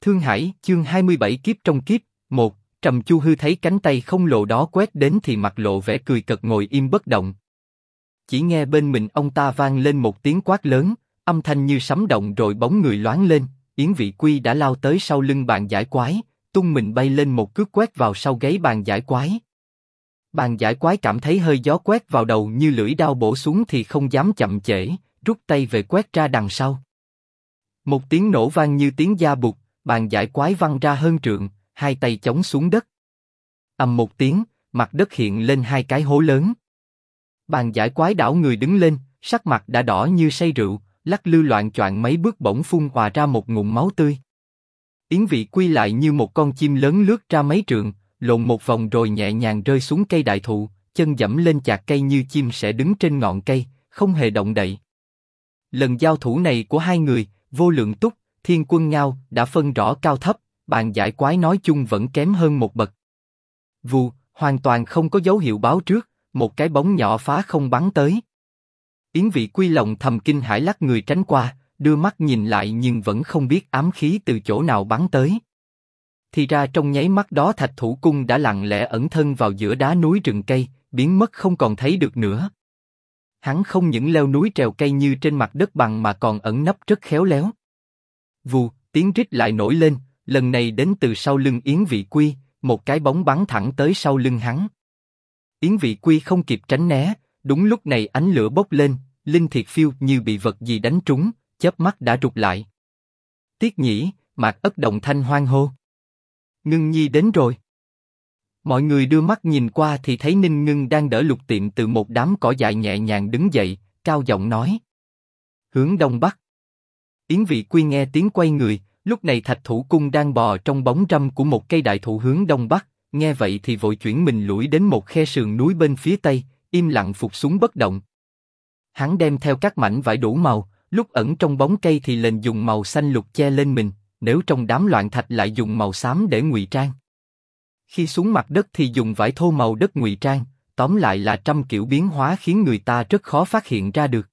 Thương Hải, chương 27 kiếp trong kiếp, 1, Trầm Chu Hư thấy cánh tay không lộ đó quét đến thì mặt lộ vẻ cười cợt ngồi im bất động. Chỉ nghe bên mình ông ta vang lên một tiếng quát lớn, âm thanh như sấm động rồi bóng người loáng lên, Yến Vị Quy đã lao tới sau lưng bàn giải quái, tung mình bay lên một cước quét vào sau gáy bàn giải quái. Bàn giải quái cảm thấy hơi gió quét vào đầu như lưỡi dao bổ xuống thì không dám chậm trễ, rút tay về quét ra đằng sau. Một tiếng nổ vang như tiếng da bụt, bàn giải quái văng ra hơn trượng, hai tay chống xuống đất. Ầm một tiếng, mặt đất hiện lên hai cái hố lớn. Bàn giải quái đảo người đứng lên, sắc mặt đã đỏ như say rượu, lắc lư loạng choạng mấy bước bỗng phun hòa ra một ngụm máu tươi. Yến Vị Quy lại như một con chim lớn lướt ra mấy trượng, lộn một vòng rồi nhẹ nhàng rơi xuống cây đại thụ, chân dẫm lên chạc cây như chim sẽ đứng trên ngọn cây, không hề động đậy. Lần giao thủ này của hai người, Vô Lượng Túc, Thiên Quân Ngao đã phân rõ cao thấp, bàn giải quái nói chung vẫn kém hơn một bậc. Vù, hoàn toàn không có dấu hiệu báo trước, một cái bóng nhỏ phá không bắn tới. Yến Vị Quy lòng thầm kinh hãi lắc người tránh qua, đưa mắt nhìn lại nhưng vẫn không biết ám khí từ chỗ nào bắn tới. Thì ra trong nháy mắt đó Thạch Thủ Cung đã lặng lẽ ẩn thân vào giữa đá núi rừng cây, biến mất không còn thấy được nữa. Hắn không những leo núi trèo cây như trên mặt đất bằng mà còn ẩn nấp rất khéo léo. Vù, tiếng rít lại nổi lên, lần này đến từ sau lưng Yến Vị Quy, một cái bóng bắn thẳng tới sau lưng hắn. Yến Vị Quy không kịp tránh né, đúng lúc này ánh lửa bốc lên, Linh Thiệt Phiêu như bị vật gì đánh trúng, chớp mắt đã rụt lại. Tiết Nhĩ, Mạc Ất đồng thanh hoan hô. Ngưng Nhi đến rồi. Mọi người đưa mắt nhìn qua thì thấy Ninh Ngưng đang đỡ Lục Tiệm từ một đám cỏ dại nhẹ nhàng đứng dậy, cao giọng nói. Hướng đông bắc. Yến Vị Quy nghe tiếng quay người, lúc này Thạch Thủ Cung đang bò trong bóng râm của một cây đại thụ hướng đông bắc, nghe vậy thì vội chuyển mình lủi đến một khe sườn núi bên phía tây, im lặng phục xuống bất động. Hắn đem theo các mảnh vải đủ màu, lúc ẩn trong bóng cây thì lên dùng màu xanh lục che lên mình, nếu trong đám loạn thạch lại dùng màu xám để ngụy trang. Khi xuống mặt đất thì dùng vải thô màu đất ngụy trang, tóm lại là trăm kiểu biến hóa khiến người ta rất khó phát hiện ra được.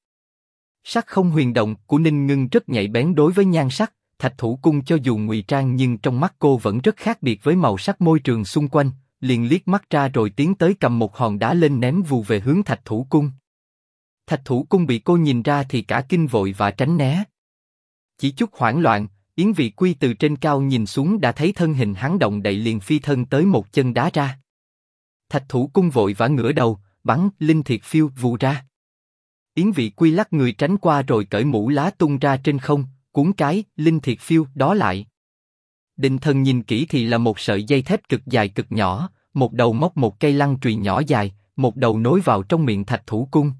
Sắc không huyền động của Ninh Ngưng rất nhạy bén đối với nhan sắc, Thạch Thủ Cung cho dù ngụy trang nhưng trong mắt cô vẫn rất khác biệt với màu sắc môi trường xung quanh, liền liếc mắt ra rồi tiến tới cầm một hòn đá lên ném vù về hướng Thạch Thủ Cung. Thạch Thủ Cung bị cô nhìn ra thì cả kinh vội và tránh né. Chỉ chút hoảng loạn, Yến Vị Quy từ trên cao nhìn xuống đã thấy thân hình hắn động đậy liền phi thân tới một chân đá ra. Thạch Thủ Cung vội vã ngửa đầu, bắn Linh Thiệt Phiêu vù ra. Yến Vị Quy lắc người tránh qua rồi cởi mũ lá tung ra trên không, cuốn cái Linh Thiệt Phiêu đó lại. Định thần nhìn kỹ thì là một sợi dây thép cực dài cực nhỏ, một đầu móc một cây lăng chùy nhỏ dài, một đầu nối vào trong miệng Thạch Thủ Cung.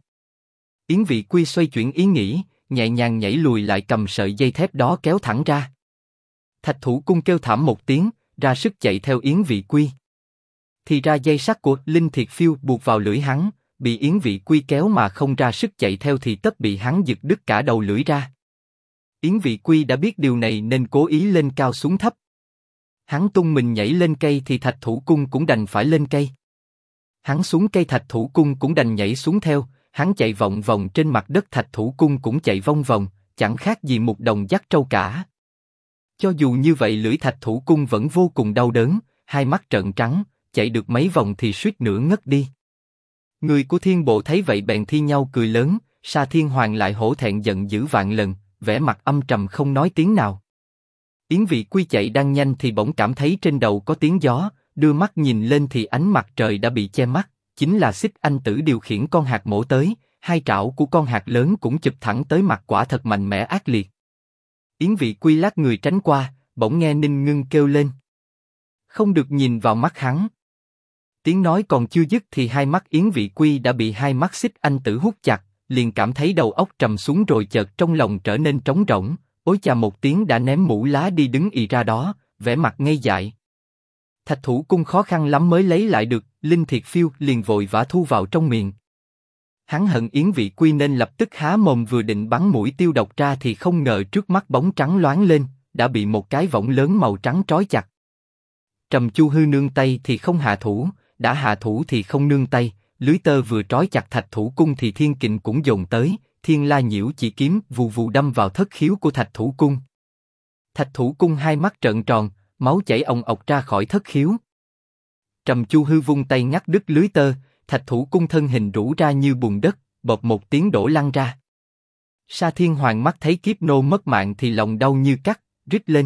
Yến Vị Quy xoay chuyển ý nghĩ, nhẹ nhàng nhảy lùi lại cầm sợi dây thép đó kéo thẳng ra. Thạch Thủ Cung kêu thảm một tiếng, ra sức chạy theo Yến Vị Quy. Thì ra dây sắt của Linh Thiệt Phiêu buộc vào lưỡi hắn, bị Yến Vị Quy kéo mà không ra sức chạy theo thì tất bị hắn giật đứt cả đầu lưỡi ra. Yến Vị Quy đã biết điều này nên cố ý lên cao xuống thấp. Hắn tung mình nhảy lên cây thì Thạch Thủ Cung cũng đành phải lên cây. Hắn xuống cây Thạch Thủ Cung cũng đành nhảy xuống theo. Hắn chạy vòng vòng trên mặt đất Thạch Thủ Cung cũng chạy vòng vòng, chẳng khác gì một đồng dắt trâu cả. Cho dù như vậy lưỡi Thạch Thủ Cung vẫn vô cùng đau đớn, hai mắt trợn trắng, chạy được mấy vòng thì suýt nữa ngất đi. Người của Thiên Bộ thấy vậy bèn thi nhau cười lớn, Sa Thiên Hoàng lại hổ thẹn giận dữ vạn lần, vẻ mặt âm trầm không nói tiếng nào. Yến Vị Quy chạy đang nhanh thì bỗng cảm thấy trên đầu có tiếng gió, đưa mắt nhìn lên thì ánh mặt trời đã bị che mắt. Chính là Xích Anh Tử điều khiển con hạt mổ tới, hai trảo của con hạt lớn cũng chụp thẳng tới mặt quả thật mạnh mẽ ác liệt. Yến Vị Quy lắc người tránh qua, bỗng nghe Ninh Ngưng kêu lên. Không được nhìn vào mắt hắn. Tiếng nói còn chưa dứt thì hai mắt Yến Vị Quy đã bị hai mắt Xích Anh Tử hút chặt, liền cảm thấy đầu óc trầm xuống rồi chợt trong lòng trở nên trống rỗng, ối chà một tiếng đã ném mũ lá đi đứng ì ra đó, vẻ mặt ngây dại. Thạch Thủ Cung khó khăn lắm mới lấy lại được, Linh Thiệt Phiêu liền vội vã thu vào trong miệng. Hắn hận Yến Vị Quy nên lập tức há mồm vừa định bắn mũi tiêu độc ra thì không ngờ trước mắt bóng trắng loáng lên, đã bị một cái võng lớn màu trắng trói chặt. Trầm Chu Hư nương tay thì không hạ thủ, đã hạ thủ thì không nương tay, lưới tơ vừa trói chặt Thạch Thủ Cung thì thiên kình cũng dồn tới, Thiên La Nhiễu chỉ kiếm vù vù đâm vào thất khiếu của Thạch Thủ Cung. Thạch Thủ Cung hai mắt trợn tròn, máu chảy ồng ọc ra khỏi thất khiếu. Trầm Chu Hư vung tay ngắt đứt lưới tơ, Thạch Thủ Cung thân hình rũ ra như bùn đất, bộp một tiếng đổ lăn ra. Sa Thiên Hoàng mắt thấy kiếp nô mất mạng thì lòng đau như cắt, rít lên.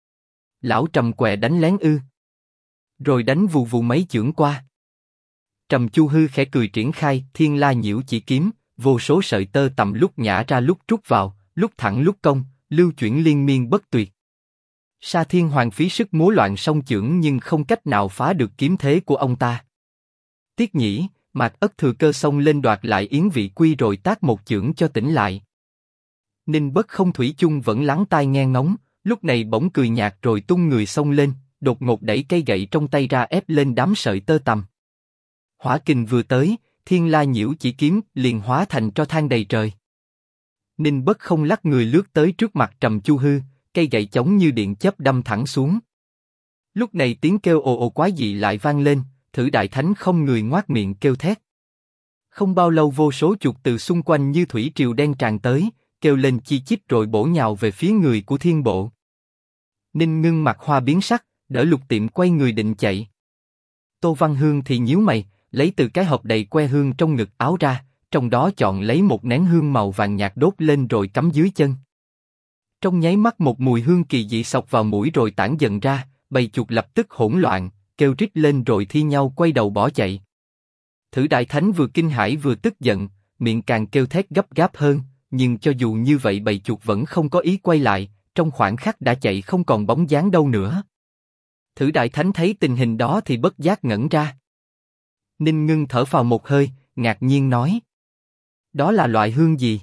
Lão Trầm què đánh lén ư? Rồi đánh vù vù mấy chưởng qua. Trầm Chu Hư khẽ cười triển khai Thiên La Nhiễu Chỉ kiếm, vô số sợi tơ tầm lúc nhả ra lúc trút vào, lúc thẳng lúc cong, lưu chuyển liên miên bất tuyệt. Sa Thiên Hoàng phí sức múa loạn song chưởng nhưng không cách nào phá được kiếm thế của ông ta. Tiếc nhỉ, Mạc Ất thừa cơ xông lên đoạt lại Yến Vị Quy rồi tát một chưởng cho tỉnh lại. Ninh Bất Không thủy chung vẫn lắng tai nghe ngóng, lúc này bỗng cười nhạt rồi tung người xông lên, đột ngột đẩy cây gậy trong tay ra ép lên đám sợi tơ tằm. Hỏa kình vừa tới, Thiên La Nhiễu Chỉ kiếm liền hóa thành tro than đầy trời. Ninh Bất Không lắc người lướt tới trước mặt Trầm Chu Hư, cây gậy chống như điện chớp đâm thẳng xuống. Lúc này tiếng kêu ồ ồ quái dị lại vang lên, Thử Đại Thánh không người ngoác miệng kêu thét. Không bao lâu vô số chuột từ xung quanh như thủy triều đen tràn tới, kêu lên chi chít rồi bổ nhào về phía người của Thiên Bộ. Ninh Ngưng mặt hoa biến sắc, đỡ Lục Tiệm quay người định chạy. Tô Văn Hương thì nhíu mày, lấy từ cái hộp đầy que hương trong ngực áo ra, trong đó chọn lấy một nén hương màu vàng nhạt đốt lên rồi cắm dưới chân. Trong nháy mắt một mùi hương kỳ dị xộc vào mũi rồi tản dần ra, bầy chuột lập tức hỗn loạn, kêu rít lên rồi thi nhau quay đầu bỏ chạy. Thử Đại Thánh vừa kinh hãi vừa tức giận, miệng càng kêu thét gấp gáp hơn, nhưng cho dù như vậy bầy chuột vẫn không có ý quay lại, trong khoảnh khắc đã chạy không còn bóng dáng đâu nữa. Thử Đại Thánh thấy tình hình đó thì bất giác ngẩn ra. Ninh Ngưng thở phào một hơi, ngạc nhiên nói: đó là loại hương gì?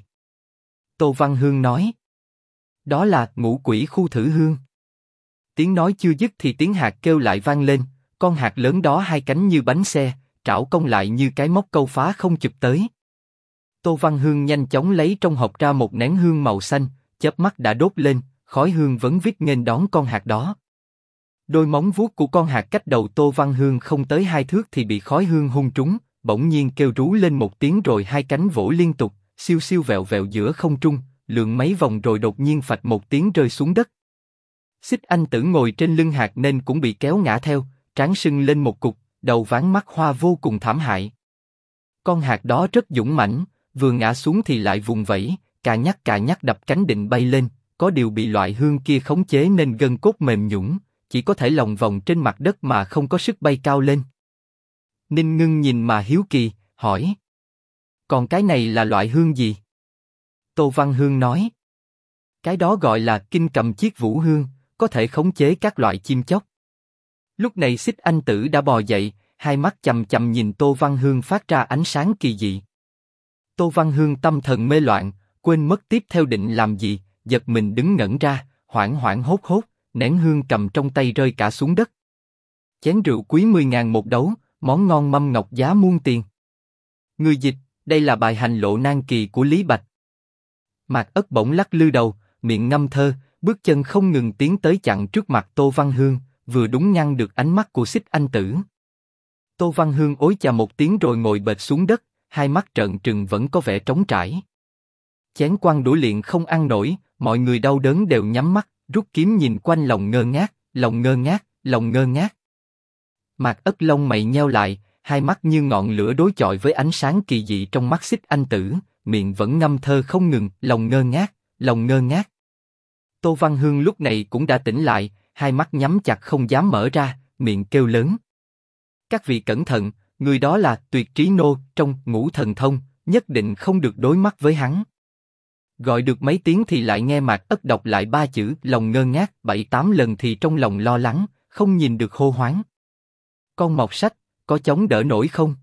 Tô Văn Hương nói: đó là Ngũ Quỷ Khu Thử Hương. Tiếng nói chưa dứt thì tiếng hạt kêu lại vang lên, con hạt lớn đó hai cánh như bánh xe, trảo cong lại như cái móc câu phá không chụp tới. Tô Văn Hương nhanh chóng lấy trong hộp ra một nén hương màu xanh, chớp mắt đã đốt lên, khói hương vấn vít nghênh đón con hạt đó. Đôi móng vuốt của con hạt cách đầu Tô Văn Hương không tới 2 thước thì bị khói hương hung trúng, bỗng nhiên kêu rú lên một tiếng rồi hai cánh vỗ liên tục, siêu siêu vẹo vẹo giữa không trung, lượn mấy vòng rồi đột nhiên phạch một tiếng rơi xuống đất. Xích Anh Tử ngồi trên lưng hạt nên cũng bị kéo ngã theo, trán sưng lên một cục, đầu ván mắt hoa vô cùng thảm hại. Con hạt đó rất dũng mãnh, vừa ngã xuống thì lại vùng vẫy, cà nhắc đập cánh định bay lên, có điều bị loại hương kia khống chế nên gân cốt mềm nhũn, chỉ có thể lòng vòng trên mặt đất mà không có sức bay cao lên. Ninh Ngưng nhìn mà hiếu kỳ, hỏi: còn cái này là loại hương gì? Tô Văn Hương nói: cái đó gọi là Kinh Cầm Chiết Vũ Hương, có thể khống chế các loại chim chóc. Lúc này Xích Anh Tử đã bò dậy, hai mắt chằm chằm nhìn Tô Văn Hương phát ra ánh sáng kỳ dị. Tô Văn Hương tâm thần mê loạn, quên mất tiếp theo định làm gì, giật mình đứng ngẩn ra, hoảng hoảng hốt hốt, nén hương cầm trong tay rơi cả xuống đất. Chén rượu quý 10.000 một đấu, món ngon mâm ngọc giá muôn tiền. Người dịch, đây là bài hành lộ nan kỳ của Lý Bạch. Mạc Ất bỗng lắc lư đầu, miệng ngâm thơ, bước chân không ngừng tiến tới chặn trước mặt Tô Văn Hương, vừa đúng ngăn được ánh mắt của Xích Anh Tử. Tô Văn Hương ối chà một tiếng rồi ngồi bệt xuống đất, hai mắt trợn trừng vẫn có vẻ trống trải. Chén quan đũa liền không ăn nổi, mọi người đau đớn đều nhắm mắt, rút kiếm nhìn quanh lòng ngơ ngác, lòng ngơ ngác, lòng ngơ ngác. Mạc Ất lông mày nheo lại, hai mắt như ngọn lửa đối chọi với ánh sáng kỳ dị trong mắt Xích Anh Tử, miệng vẫn ngâm thơ không ngừng, lòng ngơ ngác, lòng ngơ ngác. Tô Văn Hương lúc này cũng đã tỉnh lại, hai mắt nhắm chặt không dám mở ra, miệng kêu lớn: các vị cẩn thận, người đó là Tuyệt Trí Nô trong Ngũ Thần Thông, nhất định không được đối mắt với hắn. Gọi được mấy tiếng thì lại nghe Mạc Ất đọc lại 3 chữ lòng ngơ ngác 7-8 lần thì trong lòng lo lắng, không nhìn được hô hoáng: con mọt sách, có chống đỡ nổi không?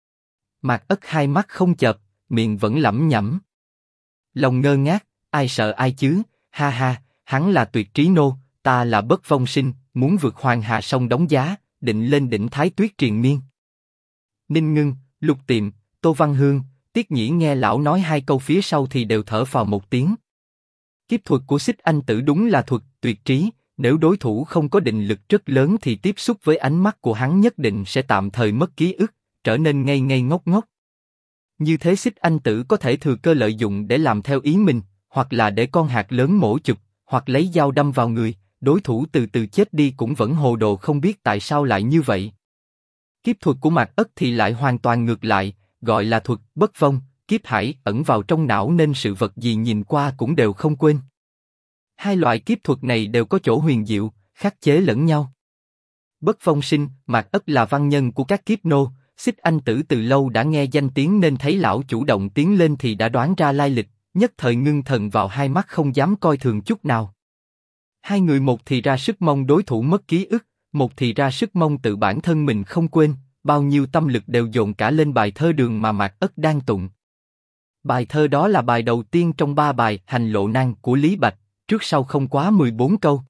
Mạc Ất hai mắt không chợp, miệng vẫn lẩm nhẩm: lòng ngơ ngác, ai sợ ai chứ, ha ha, hắn là Tuyệt Trí Nô, ta là Bất Vong Sinh, muốn vượt hoàng hà sông đóng giá, định lên đỉnh Thái Tuyết triền miên. Ninh Ngưng, Lục Tiệm, Tô Văn Hương, Tiết Nhĩ nghe lão nói 2 câu phía sau thì đều thở phào một tiếng. Kiếp thuật của Xích Anh Tử đúng là thuật tuyệt trí, nếu đối thủ không có định lực rất lớn thì tiếp xúc với ánh mắt của hắn nhất định sẽ tạm thời mất ký ức, trở nên ngây ngây ngốc ngốc. Như thế Xích Anh Tử có thể thừa cơ lợi dụng để làm theo ý mình, hoặc là để con hạt lớn mổ chụp, hoặc lấy dao đâm vào người, đối thủ từ từ chết đi cũng vẫn hồ đồ không biết tại sao lại như vậy. Kiếp thuật của Mạc Ất thì lại hoàn toàn ngược lại, gọi là thuật bất vong, kiếp hải ẩn vào trong não nên sự vật gì nhìn qua cũng đều không quên. Hai loại kiếp thuật này đều có chỗ huyền diệu, khắc chế lẫn nhau. Bất vong sinh, Mạc Ất là văn nhân của các kiếp nô, Xích Anh Tử từ lâu đã nghe danh tiếng nên thấy lão chủ động tiến lên thì đã đoán ra lai lịch, nhất thời ngưng thần vào hai mắt không dám coi thường chút nào. Hai người một thì ra sức mong đối thủ mất ký ức, một thì ra sức mong tự bản thân mình không quên, bao nhiêu tâm lực đều dồn cả lên bài thơ đường mà Mạc Ất đang tụng. Bài thơ đó là bài đầu tiên trong 3 bài Hành Lộ Nan của Lý Bạch, trước sau không quá 14 câu.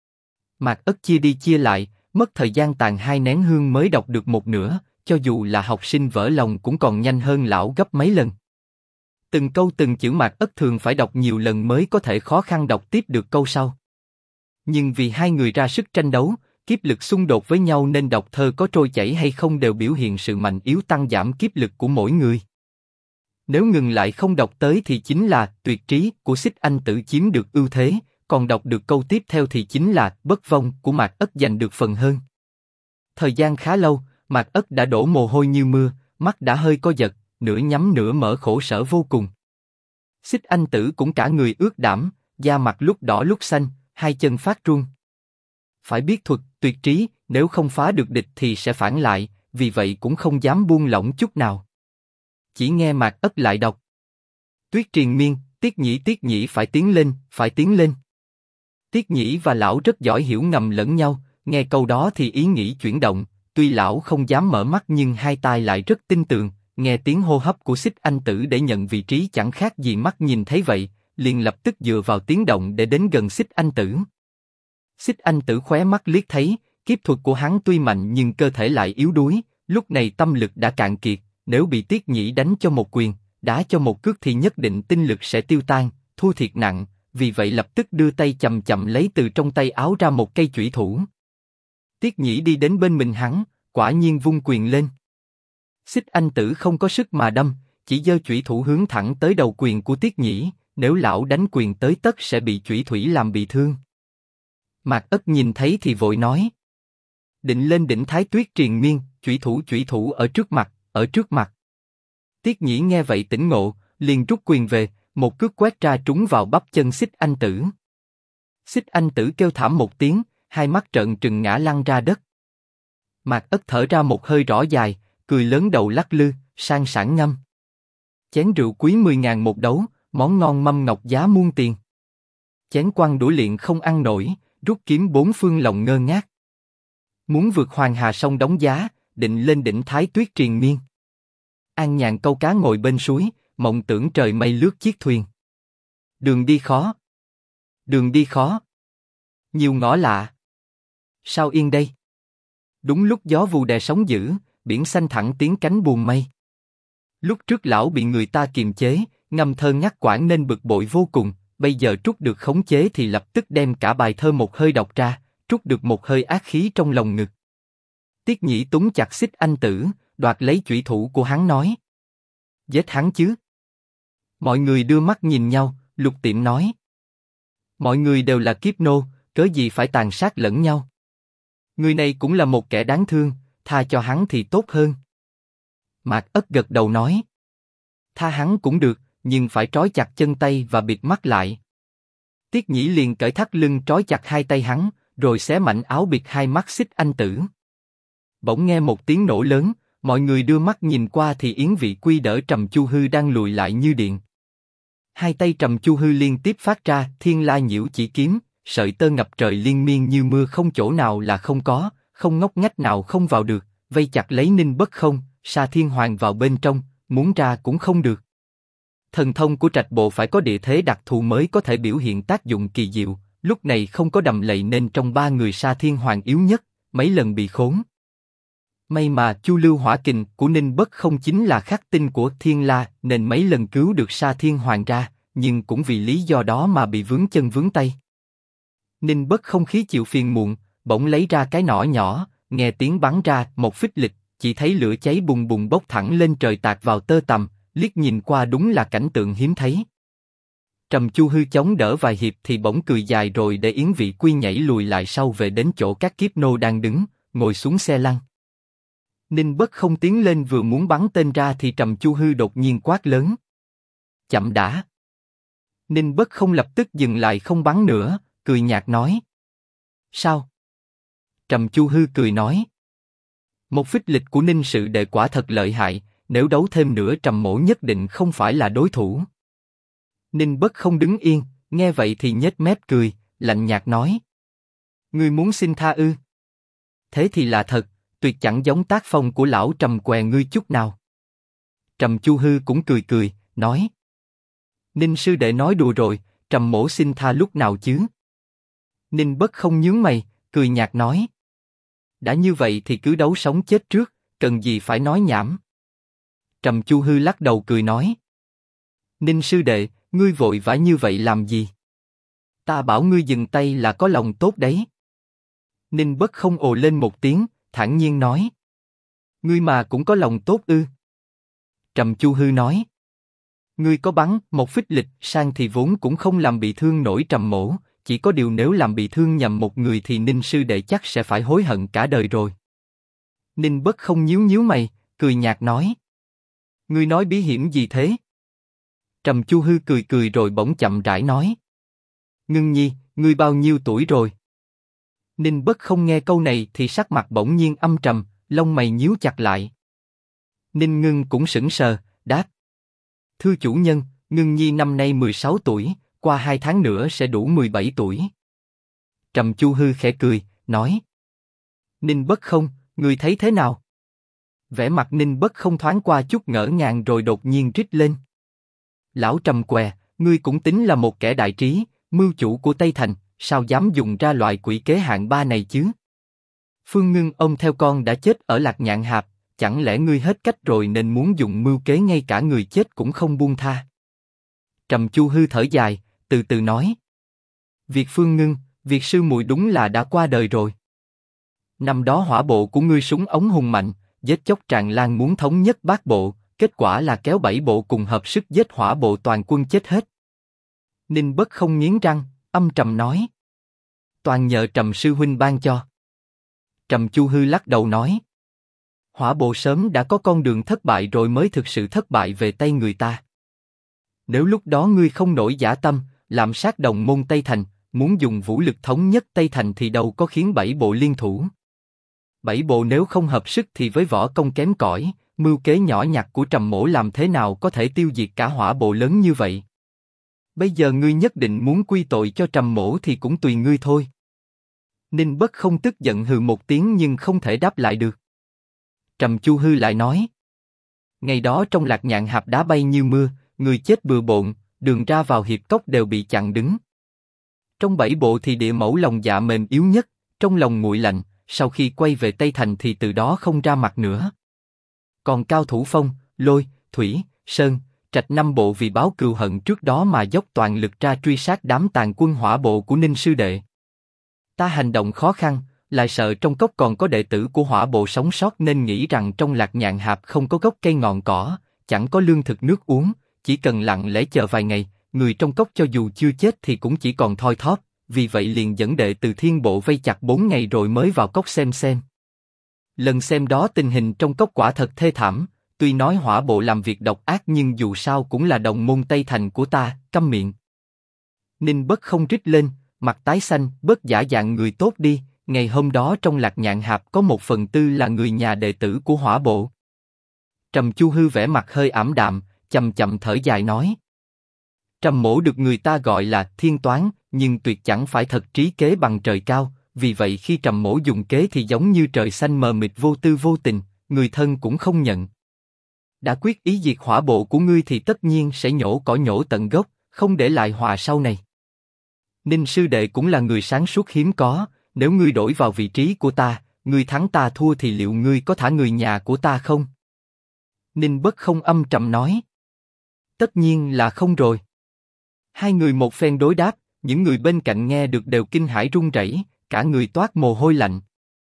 Mạc Ất chia đi chia lại, mất thời gian tàn 2 nén hương mới đọc được một nửa, cho dù là học sinh vỡ lòng cũng còn nhanh hơn lão gấp mấy lần. Từng câu từng chữ Mạc Ất thường phải đọc nhiều lần mới có thể khó khăn đọc tiếp được câu sau. Nhưng vì hai người ra sức tranh đấu, kiếp lực xung đột với nhau nên đọc thơ có trôi chảy hay không đều biểu hiện sự mạnh yếu tăng giảm kiếp lực của mỗi người. Nếu ngừng lại không đọc tới thì chính là tuyệt trí của Xích Anh Tử chiếm được ưu thế, còn đọc được câu tiếp theo thì chính là bất vong của Mạc Ất giành được phần hơn. Thời gian khá lâu, Mạc Ất đã đổ mồ hôi như mưa, mắt đã hơi co giật, nửa nhắm nửa mở khổ sở vô cùng. Xích Anh Tử cũng cả người ướt đẫm, da mặt lúc đỏ lúc xanh, hai chân phát run. Phải biết thuật tuyệt trí, nếu không phá được địch thì sẽ phản lại, vì vậy cũng không dám buông lỏng chút nào. Chỉ nghe Mạc Ất lại đọc: Tuyết triền miên, Tiết Nhĩ phải tiến lên, phải tiến lên. Tiết Nhĩ và lão rất giỏi hiểu ngầm lẫn nhau, nghe câu đó thì ý nghĩ chuyển động, tuy lão không dám mở mắt nhưng hai tai lại rất tin tưởng, nghe tiếng hô hấp của Xích Anh Tử để nhận vị trí chẳng khác gì mắt nhìn thấy vậy, liền lập tức dựa vào tiếng động để đến gần Xích Anh Tử. Xích Anh Tử khóe mắt liếc thấy, kiếp thuật của hắn tuy mạnh nhưng cơ thể lại yếu đuối, lúc này tâm lực đã cạn kiệt, nếu bị Tiết Nhĩ đánh cho một quyền, đá cho một cước thì nhất định tinh lực sẽ tiêu tan, thua thiệt nặng, vì vậy lập tức đưa tay chậm chậm lấy từ trong tay áo ra một cây chủy thủ. Tiết Nhĩ đi đến bên mình hắn, quả nhiên vung quyền lên. Xích Anh Tử không có sức mà đâm, chỉ giơ chủy thủ hướng thẳng tới đầu quyền của Tiết Nhĩ, nếu lão đánh quyền tới tất sẽ bị chủy thủy làm bị thương. Mạc Ất nhìn thấy thì vội nói: Định lên đỉnh Thái Tuyết triền miên, chủy thủ ở trước mặt, ở trước mặt. Tiết Nhĩ nghe vậy tỉnh ngộ, liền rút quyền về, một cước quét ra trúng vào bắp chân Xích Anh Tử. Xích Anh Tử kêu thảm một tiếng, hai mắt trợn trừng ngã lăn ra đất. Mạc Ất thở ra một hơi rõ dài, cười lớn đầu lắc lư, sang sảng ngâm: Chén rượu quý 10.000 một đấu, món ngon mâm ngọc giá muôn tiền. Chén quan đũa liệng không ăn nổi, rút kiếm bốn phương lòng ngơ ngác. Muốn vượt hoàng hà sông đóng giá, định lên đỉnh Thái Tuyết triền miên. An nhàn câu cá ngồi bên suối, mộng tưởng trời mây lướt chiếc thuyền. Đường đi khó, đường đi khó. Nhiều ngõ lạ. Sao yên đây? Đúng lúc gió vù đè sóng dữ, biển xanh thẳng tiếng cánh buồm mây. Lúc trước lão bị người ta kiềm chế, ngâm thơ ngắt quãng nên bực bội vô cùng, bây giờ trút được khống chế thì lập tức đem cả bài thơ một hơi đọc ra, trút được một hơi ác khí trong lòng ngực. Tiết Nhĩ túng chặt Xích Anh Tử, đoạt lấy chủy thủ của hắn nói: Giết hắn chứ? Mọi người đưa mắt nhìn nhau, Lục Tiệm nói: Mọi người đều là kiếp nô, cớ gì phải tàn sát lẫn nhau? Người này cũng là một kẻ đáng thương, tha cho hắn thì tốt hơn. Mạc Ất gật đầu nói: Tha hắn cũng được, nhưng phải trói chặt chân tay và bịt mắt lại. Tiết Nhĩ liền cởi thắt lưng trói chặt hai tay hắn, rồi xé mảnh áo bịt hai mắt Xích Anh Tử. Bỗng nghe một tiếng nổ lớn, mọi người đưa mắt nhìn qua thì Yến Vị Quy đỡ Trầm Chu Hư đang lùi lại như điện. Hai tay Trầm Chu Hư liên tiếp phát ra Thiên La Nhiễu Chỉ kiếm, sợi tơ ngập trời liên miên như mưa, không chỗ nào là không có, không ngóc ngách nào không vào được, vây chặt lấy Ninh Bất Không, Sa Thiên Hoàng vào bên trong, muốn ra cũng không được. Thần thông của Trạch Bộ phải có địa thế đặc thù mới có thể biểu hiện tác dụng kỳ diệu, lúc này không có đầm lầy nên trong ba người Sa Thiên Hoàng yếu nhất, mấy lần bị khốn. May mà Chu Lưu Hỏa Kình của Ninh Bất Không chính là khắc tinh của Thiên La nên mấy lần cứu được Sa Thiên Hoàng ra, nhưng cũng vì lý do đó mà bị vướng chân vướng tay. Ninh Bất Không khí chịu phiền muộn, bỗng lấy ra cái nỏ nhỏ, nghe tiếng bắn ra một phích lịch, chỉ thấy lửa cháy bùng bùng bốc thẳng lên trời tạt vào tơ tằm, liếc nhìn qua đúng là cảnh tượng hiếm thấy. Trầm Chu Hư chống đỡ vài hiệp thì bỗng cười dài rồi để Yến Vị Quy nhảy lùi lại sau về đến chỗ các kiếp nô đang đứng, ngồi xuống xe lăn. Ninh Bất Không tiến lên vừa muốn bắn tên ra thì Trầm Chu Hư đột nhiên quát lớn. Chậm đã. Ninh Bất Không lập tức dừng lại không bắn nữa, cười nhạt nói. Sao? Trầm Chu Hư cười nói. Một phích lịch của Ninh sự đệ quả thật lợi hại, nếu đấu thêm nữa Trầm mỗ nhất định không phải là đối thủ. Ninh Bất Không đứng yên, nghe vậy thì nhếch mép cười, lạnh nhạt nói. Ngươi muốn xin tha ư? Thế thì là thật, tuyệt chẳng giống tác phong của lão Trầm què ngươi chút nào. Trầm Chu Hư cũng cười cười, nói. Ninh sư đệ nói đùa rồi, Trầm mỗ xin tha lúc nào chứ? Ninh Bất Không nhướng mày, cười nhạt nói. Đã như vậy thì cứ đấu sống chết trước, cần gì phải nói nhảm. Trầm Chu Hư lắc đầu cười nói. Ninh sư đệ, ngươi vội vã như vậy làm gì? Ta bảo ngươi dừng tay là có lòng tốt đấy. Ninh Bất Không ồ lên một tiếng, thản nhiên nói. Ngươi mà cũng có lòng tốt ư? Trầm Chu Hư nói. Ngươi có bắn một phích lịch sang thì vốn cũng không làm bị thương nổi Trầm mỗ, chỉ có điều nếu làm bị thương nhầm một người thì Ninh sư đệ chắc sẽ phải hối hận cả đời rồi. Ninh Bất Không nhíu nhíu mày, cười nhạt nói. Ngươi nói bí hiểm gì thế? Trầm Chu Hư cười cười rồi bỗng chậm rãi nói. Ngưng nhi, ngươi bao nhiêu tuổi rồi? Ninh Bất Không nghe câu này thì sắc mặt bỗng nhiên âm trầm, lông mày nhíu chặt lại. Ninh Ngưng cũng sững sờ, đáp. Thưa chủ nhân, Ngưng nhi năm nay 16 tuổi, qua 2 tháng nữa sẽ đủ 17 tuổi. Trầm Chu Hư khẽ cười, nói. Ninh Bất Không, ngươi thấy thế nào? Vẻ mặt Ninh Bất Không thoáng qua chút ngỡ ngàng rồi đột nhiên rít lên. Lão Trầm què, ngươi cũng tính là một kẻ đại trí, mưu chủ của Tây Thành, sao dám dùng ra loại quỷ kế hạng ba này chứ? Phương Ngưng ông theo con đã chết ở Lạc Nhạn Hạp, chẳng lẽ ngươi hết cách rồi nên muốn dùng mưu kế ngay cả người chết cũng không buông tha? Trầm Chu Hư thở dài, từ từ nói. Việc Phương Ngưng, việc sư muội đúng là đã qua đời rồi. Năm đó hỏa bộ của ngươi súng ống hùng mạnh, giết chóc tràn lan muốn thống nhất bát bộ, kết quả là kéo 7 bộ cùng hợp sức giết hỏa bộ toàn quân chết hết. Ninh Bất Không nghiến răng, âm trầm nói. Toàn nhờ Trầm sư huynh ban cho. Trầm Chu Hư lắc đầu nói. Hỏa bộ sớm đã có con đường thất bại rồi mới thực sự thất bại về tay người ta. Nếu lúc đó ngươi không nổi dã tâm, làm sát đồng môn Tây Thành, muốn dùng vũ lực thống nhất Tây Thành thì đâu có khiến 7 bộ liên thủ. 7 bộ nếu không hợp sức thì với võ công kém cỏi, mưu kế nhỏ nhặt của Trầm mỗ làm thế nào có thể tiêu diệt cả hỏa bộ lớn như vậy? Bây giờ ngươi nhất định muốn quy tội cho Trầm mỗ thì cũng tùy ngươi thôi. Ninh Bất Không tức giận hừ một tiếng nhưng không thể đáp lại được. Trầm Chu Hư lại nói. Ngày đó trong Lạc Nhạn Hạp đá bay như mưa, người chết bừa bộn, đường ra vào hiệp cốc đều bị chặn đứng. Trong 7 bộ thì địa mẫu lòng dạ mềm yếu nhất, trong lòng nguội lạnh, sau khi quay về Tây Thành thì từ đó không ra mặt nữa. Còn Cao Thủ Phong, Lôi, Thủy, Sơn, Trạch 5 bộ vì báo cừu hận trước đó mà dốc toàn lực ra truy sát đám tàn quân hỏa bộ của Ninh sư đệ. Ta hành động khó khăn, lại sợ trong cốc còn có đệ tử của hỏa bộ sống sót nên nghĩ rằng trong Lạc Nhạn Hạp không có gốc cây ngọn cỏ, chẳng có lương thực nước uống, chỉ cần lặng lẽ chờ vài ngày, người trong cốc cho dù chưa chết thì cũng chỉ còn thoi thóp, vì vậy liền dẫn đệ từ Thiên bộ vây chặt 4 ngày rồi mới vào cốc xem. Lần xem đó tình hình trong cốc quả thật thê thảm, tuy nói hỏa bộ làm việc độc ác nhưng dù sao cũng là đồng môn Tây Thành của ta, câm miệng. Ninh Bất Không rít lên, mặt tái xanh, bớt giả dạng người tốt đi, ngày hôm đó trong Lạc Nhạn Hạp có 1/4 là người nhà đệ tử của hỏa bộ. Trầm Chu Hư vẻ mặt hơi ảm đạm, chậm chậm thở dài nói. Trầm mỗ được người ta gọi là thiên toán, nhưng tuyệt chẳng phải thật trí kế bằng trời cao, vì vậy khi Trầm mỗ dùng kế thì giống như trời xanh mờ mịt vô tư vô tình, người thân cũng không nhận. Đã quyết ý diệt hỏa bộ của ngươi thì tất nhiên sẽ nhổ cỏ nhổ tận gốc, không để lại họa sau này. Ninh sư đệ cũng là người sáng suốt hiếm có, nếu ngươi đổi vào vị trí của ta, ngươi thắng ta thua thì liệu ngươi có thả người nhà của ta không? Ninh Bất Không âm trầm nói. Tất nhiên là không rồi. Hai người một phen đối đáp, những người bên cạnh nghe được đều kinh hãi run rẩy, cả người toát mồ hôi lạnh.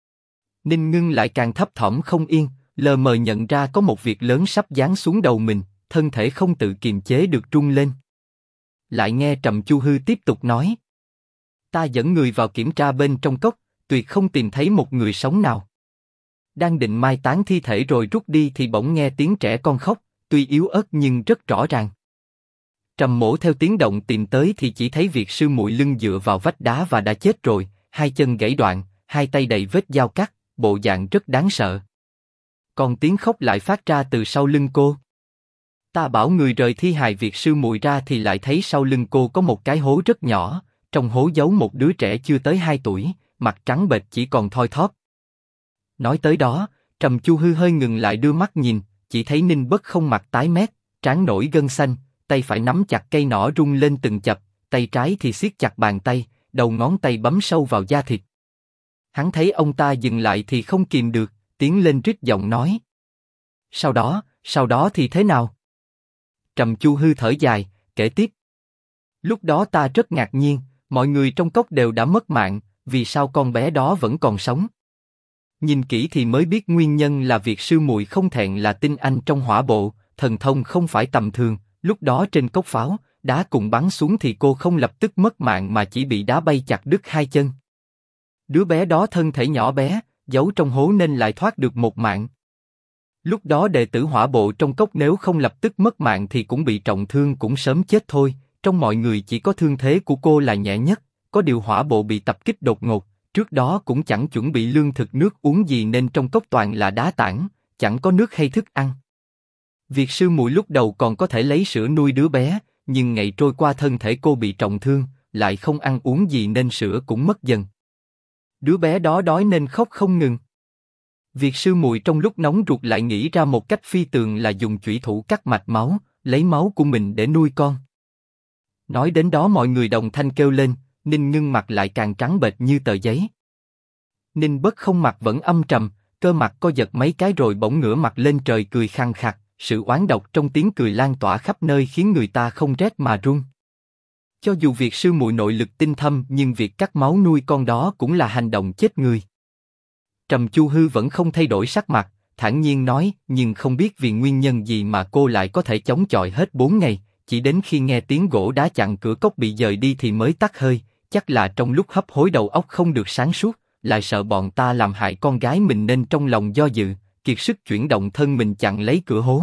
Ninh Ngưng lại càng thấp thỏm không yên, lờ mờ nhận ra có một việc lớn sắp giáng xuống đầu mình, thân thể không tự kiềm chế được run lên. Lại nghe Trầm Chu Hư tiếp tục nói. Ta dẫn người vào kiểm tra bên trong cốc, tuyệt không tìm thấy một người sống nào. Đang định mai táng thi thể rồi rút đi thì bỗng nghe tiếng trẻ con khóc, tuy yếu ớt nhưng rất rõ ràng. Trầm Mỗ theo tiếng động tìm tới thì chỉ thấy Việt sư muội lưng dựa vào vách đá và đã chết rồi, hai chân gãy đoạn, hai tay đầy vết dao cắt, bộ dạng rất đáng sợ. Còn tiếng khóc lại phát ra từ sau lưng cô. Ta bảo người rời thi hài Việt sư muội ra thì lại thấy sau lưng cô có một cái hố rất nhỏ, trong hố giấu một đứa trẻ chưa tới 2 tuổi, mặt trắng bệch chỉ còn thoi thóp. Nói tới đó, Trầm Chu Hư hơi ngừng lại đưa mắt nhìn, chỉ thấy Ninh Bất Không mặt tái mét, trán nổi gân xanh, tay phải nắm chặt cây nỏ rung lên từng chập, tay trái thì siết chặt bàn tay, đầu ngón tay bấm sâu vào da thịt. Hắn thấy ông ta dừng lại thì không kìm được, tiến lên rít giọng nói. Sau đó thì thế nào? Trầm Chu Hư thở dài, kể tiếp. Lúc đó ta rất ngạc nhiên, mọi người trong cốc đều đã mất mạng, vì sao con bé đó vẫn còn sống? Nhìn kỹ thì mới biết nguyên nhân là việc sư muội không thẹn là tinh anh trong hỏa bộ, thần thông không phải tầm thường. Lúc đó trên cốc pháo, đá cùng bắn xuống thì cô không lập tức mất mạng mà chỉ bị đá bay chặt đứt hai chân. Đứa bé đó thân thể nhỏ bé, giấu trong hố nên lại thoát được một mạng. Lúc đó đệ tử hỏa bộ trong cốc nếu không lập tức mất mạng thì cũng bị trọng thương cũng sớm chết thôi. Trong mọi người chỉ có thương thế của cô là nhẹ nhất, có điều hỏa bộ bị tập kích đột ngột, trước đó cũng chẳng chuẩn bị lương thực nước uống gì nên trong cốc toàn là đá tảng, chẳng có nước hay thức ăn. Việc sư muội lúc đầu còn có thể lấy sữa nuôi đứa bé, nhưng ngày trôi qua thân thể cô bị trọng thương, lại không ăn uống gì nên sữa cũng mất dần. Đứa bé đó đói nên khóc không ngừng. Việc sư muội trong lúc nóng ruột lại nghĩ ra một cách phi tường là dùng chủy thủ cắt mạch máu, lấy máu của mình để nuôi con. Nói đến đó mọi người đồng thanh kêu lên, Ninh Ngưng mặt lại càng trắng bệch như tờ giấy. Ninh Bất Không mặt vẫn âm trầm, cơ mặt co giật mấy cái rồi bỗng ngửa mặt lên trời cười khăng khặc, sự oán độc trong tiếng cười lan tỏa khắp nơi khiến người ta không rét mà run. Cho dù việc sư muội nội lực tinh thâm nhưng việc cắt máu nuôi con đó cũng là hành động chết người. Trầm Chu Hư vẫn không thay đổi sắc mặt, thản nhiên nói, nhưng không biết vì nguyên nhân gì mà cô lại có thể chống chọi hết 4 ngày, chỉ đến khi nghe tiếng gỗ đá chặn cửa cốc bị dời đi thì mới tắt hơi, chắc là trong lúc hấp hối đầu óc không được sáng suốt, lại sợ bọn ta làm hại con gái mình nên trong lòng do dự, kiệt sức chuyển động thân mình chặn lấy cửa hố.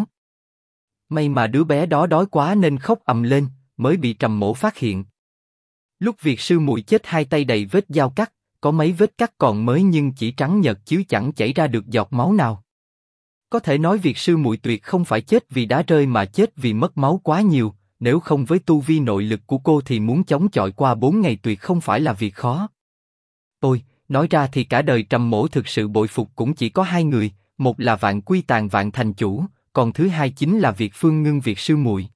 May mà đứa bé đó đói quá nên khóc ầm lên, mới bị Trầm Mỗ phát hiện. Lúc việc sư muội chết hai tay đầy vết dao cắt, có mấy vết cắt còn mới nhưng chỉ trắng nhợt chứ chẳng chảy ra được giọt máu nào. Có thể nói việc sư muội tuyệt không phải chết vì đá rơi mà chết vì mất máu quá nhiều, nếu không với tu vi nội lực của cô thì muốn chống chọi qua 4 ngày tuyệt không phải là việc khó. Ôi, nói ra thì cả đời Trầm Mỗ thực sự bội phục cũng chỉ có hai người, một là Vạn Quy Tàn Vạn Thành Chủ, còn thứ hai chính là Việt Phương Ngưng Việt sư muội.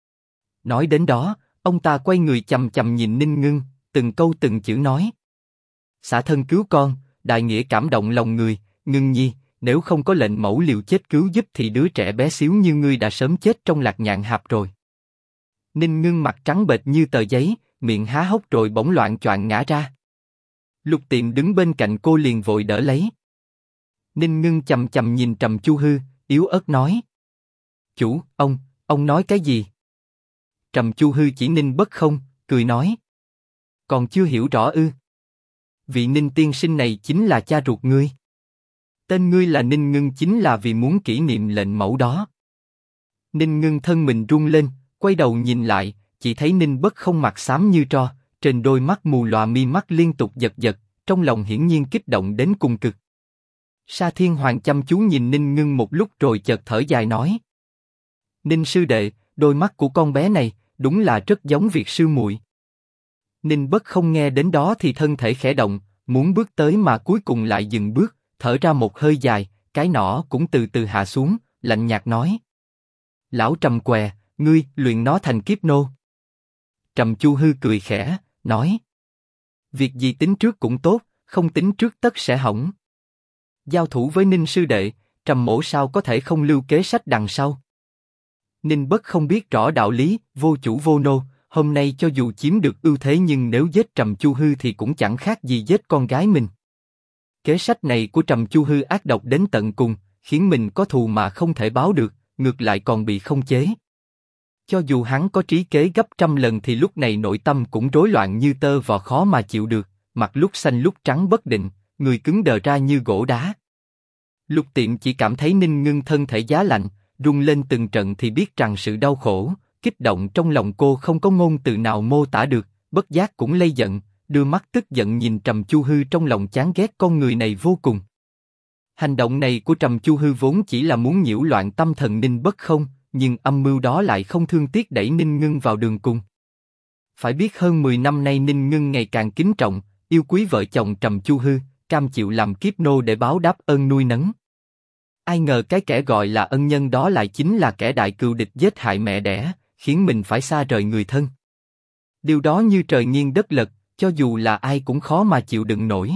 Nói đến đó, ông ta quay người chằm chằm nhìn Ninh Ngưng, từng câu từng chữ nói. Xả thân cứu con, đại nghĩa cảm động lòng người, Ngưng nhi, nếu không có lệnh mẫu liều chết cứu giúp thì đứa trẻ bé xíu như ngươi đã sớm chết trong lạc nhạn hạp rồi. Ninh Ngưng mặt trắng bệch như tờ giấy, miệng há hốc rồi bỗng loạng choạng ngã ra. Lục Tiệm đứng bên cạnh cô liền vội đỡ lấy. Ninh Ngưng chằm chằm nhìn Trầm Chu Hư, yếu ớt nói. Chủ, ông nói cái gì? Trầm Chu Hư chỉ Ninh Bất Không, cười nói. Còn chưa hiểu rõ ư? Vị Ninh tiên sinh này chính là cha ruột ngươi. Tên ngươi là Ninh Ngưng chính là vì muốn kỷ niệm lệnh mẫu đó. Ninh Ngưng thân mình run lên, quay đầu nhìn lại, chỉ thấy Ninh Bất Không mặt xám như tro, trên đôi mắt mù lòa mi mắt liên tục giật giật, trong lòng hiển nhiên kích động đến cùng cực. Sa Thiên Hoàng chăm chú nhìn Ninh Ngưng một lúc rồi chợt thở dài nói. Ninh sư đệ, đôi mắt của con bé này, đúng là rất giống Việt sư muội. Ninh Bất Không nghe đến đó thì thân thể khẽ động, muốn bước tới mà cuối cùng lại dừng bước, thở ra một hơi dài, cái nỏ cũng từ từ hạ xuống, lạnh nhạt nói. Lão Trầm què, ngươi luyện nó thành kiếp nô. Trầm Chu Hư cười khẽ, nói. Việc gì tính trước cũng tốt, không tính trước tất sẽ hỏng. Giao thủ với Ninh sư đệ, Trầm Mỗ sao có thể không lưu kế sách đằng sau. Ninh Bất Không biết rõ đạo lý, vô chủ vô nô, hôm nay cho dù chiếm được ưu thế nhưng nếu giết Trầm Chu Hư thì cũng chẳng khác gì giết con gái mình. Kế sách này của Trầm Chu Hư ác độc đến tận cùng, khiến mình có thù mà không thể báo được, ngược lại còn bị không chế. Cho dù hắn có trí kế gấp trăm lần thì lúc này nội tâm cũng rối loạn như tơ vò khó mà chịu được, mặt lúc xanh lúc trắng bất định, người cứng đờ ra như gỗ đá. Lục Tiệm chỉ cảm thấy Ninh Ngưng thân thể giá lạnh, rung lên từng trận thì biết rằng sự đau khổ, kích động trong lòng cô không có ngôn từ nào mô tả được, bất giác cũng lây giận, đưa mắt tức giận nhìn Trầm Chu Hư trong lòng chán ghét con người này vô cùng. Hành động này của Trầm Chu Hư vốn chỉ là muốn nhiễu loạn tâm thần Ninh Bất Không, nhưng âm mưu đó lại không thương tiếc đẩy Ninh Ngưng vào đường cùng. Phải biết hơn 10 năm nay Ninh Ngưng ngày càng kính trọng, yêu quý vợ chồng Trầm Chu Hư, cam chịu làm kiếp nô để báo đáp ơn nuôi nấng. Ai ngờ cái kẻ gọi là ân nhân đó lại chính là kẻ đại cừu địch giết hại mẹ đẻ, khiến mình phải xa rời người thân. Điều đó như trời nghiêng đất lật, cho dù là ai cũng khó mà chịu đựng nổi.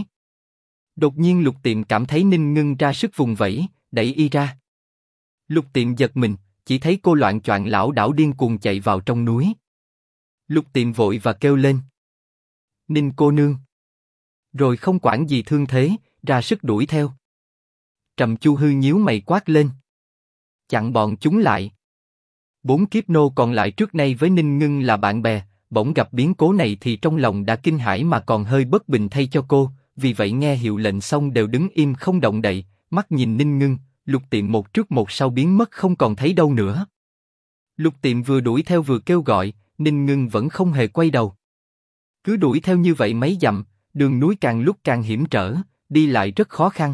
Đột nhiên Lục Tiệm cảm thấy Ninh Ngưng ra sức vùng vẫy, đẩy y ra. Lục Tiệm giật mình, chỉ thấy cô loạng choạng lảo đảo điên cuồng chạy vào trong núi. Lục Tiệm vội và kêu lên: Ninh cô nương! Rồi không quản gì thương thế, ra sức đuổi theo. Trầm Chu Hư nhíu mày quát lên: chặn bọn chúng lại! 4 kiếp nô còn lại trước nay với Ninh Ngưng là bạn bè, bỗng gặp biến cố này thì trong lòng đã kinh hãi mà còn hơi bất bình thay cho cô, vì vậy nghe hiệu lệnh xong đều đứng im không động đậy, mắt nhìn Ninh Ngưng. Lục Tiệm một trước một sau biến mất không còn thấy đâu nữa. Lục Tiệm vừa đuổi theo vừa kêu gọi, Ninh Ngưng vẫn không hề quay đầu. Cứ đuổi theo như vậy mấy dặm, đường núi càng lúc càng hiểm trở, đi lại rất khó khăn.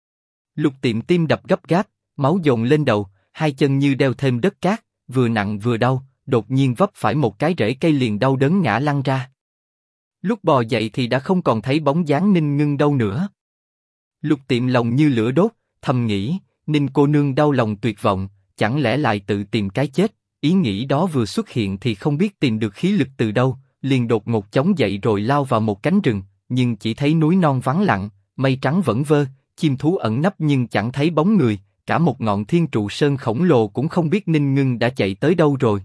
Lục Tiệm tim đập gấp gáp, máu dồn lên đầu, hai chân như đeo thêm đất cát, vừa nặng vừa đau, đột nhiên vấp phải một cái rễ cây liền đau đớn ngã lăn ra. Lúc bò dậy thì đã không còn thấy bóng dáng Ninh Ngưng đâu nữa. Lục Tiệm lòng như lửa đốt, thầm nghĩ, Ninh cô nương đau lòng tuyệt vọng, chẳng lẽ lại tự tìm cái chết? Ý nghĩ đó vừa xuất hiện thì không biết tìm được khí lực từ đâu, liền đột ngột chống dậy rồi lao vào một cánh rừng, nhưng chỉ thấy núi non vắng lặng, mây trắng vẩn vơ, chim thú ẩn nấp nhưng chẳng thấy bóng người, cả một ngọn thiên trụ sơn khổng lồ cũng không biết Ninh Ngưng đã chạy tới đâu rồi.